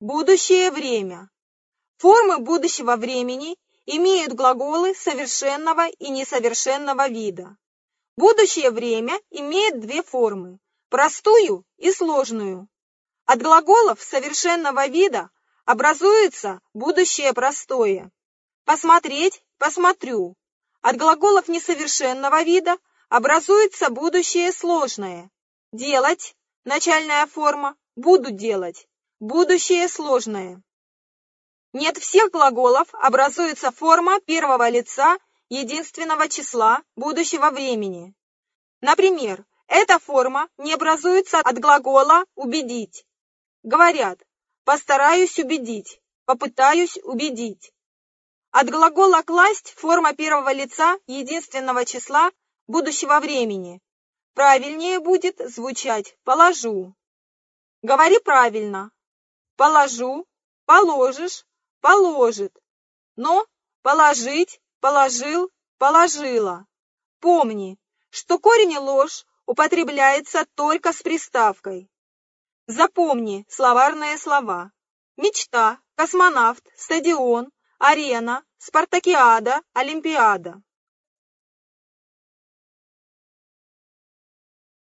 Будущее время. Формы будущего времени имеют глаголы совершенного и несовершенного вида. Будущее время имеет две формы – простую и сложную. От глаголов совершенного вида образуется будущее простое. Посмотреть – посмотрю. От глаголов несовершенного вида образуется будущее сложное. Делать – начальная форма, буду делать. Будущее сложное. Нет всех глаголов образуется форма первого лица единственного числа будущего времени. Например, эта форма не образуется от глагола «убедить». Говорят «постараюсь убедить», «попытаюсь убедить». От глагола «класть» форма первого лица единственного числа будущего времени. Правильнее будет звучать «положу». Говори правильно. Положу, положишь, положит. Но положить, положил, положила. Помни, что корень ложь употребляется только с приставкой. Запомни словарные слова. Мечта, космонавт, стадион, арена, спартакиада, олимпиада.